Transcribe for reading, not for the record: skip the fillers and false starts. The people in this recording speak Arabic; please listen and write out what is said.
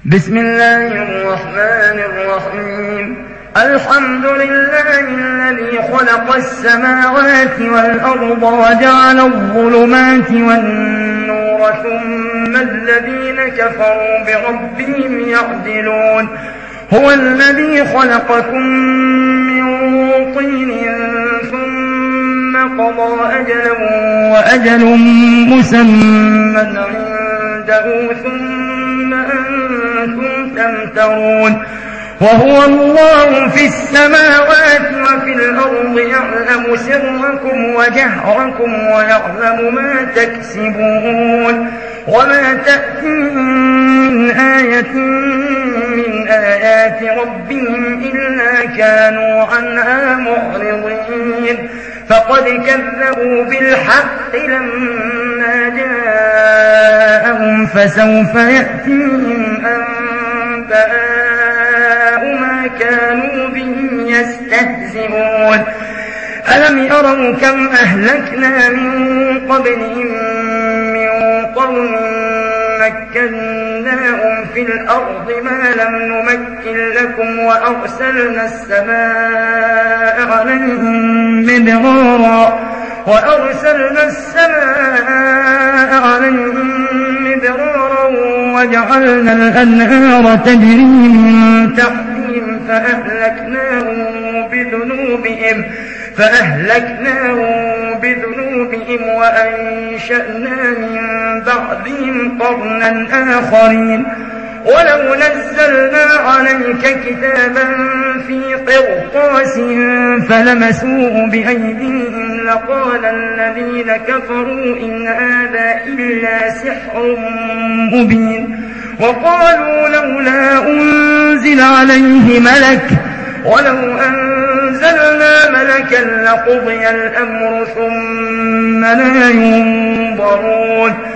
بسم الله الرحمن الرحيم. الحمد لله الذي خلق السماوات والأرض وجعل الظلمات والنور ثم الذين كفروا بربهم يعدلون. هو الذي خلقكم من طين ثم قضى أجلا وأجل مسمى عنده ثم أنتم تمترون. وهو الله في السماوات وفي الأرض يعلم سركم وجهركم ويعلم ما تكسبون. وما تأتيهم من آية من آيات ربهم إلا كانوا عنها معرضين. فقد كذبوا بالحق لما جاءهم فسوف يأتيهم أنباء ما كانوا به يستهزئون. ألم يروا كم أهلكنا من قبلهم من قرن مكناهم في الأرض ما لم نمكن لكم وأرسلنا السماء عليهم مدرارا وجعلنا الأنهار تجري من تحتهم فأهلكناهم بذنوبهم وأنشأنا من بعدهم قرنا آخرين. ولو نزلنا عليك كتابا في قرطاس فلمسوه بأيديهم لقال الذين كفروا إن هذا إلا سحر مبين. وقالوا لولا أنزل عليه ملك ولو أنزلنا ملكا لقضي الأمر ثم لا ينظرون.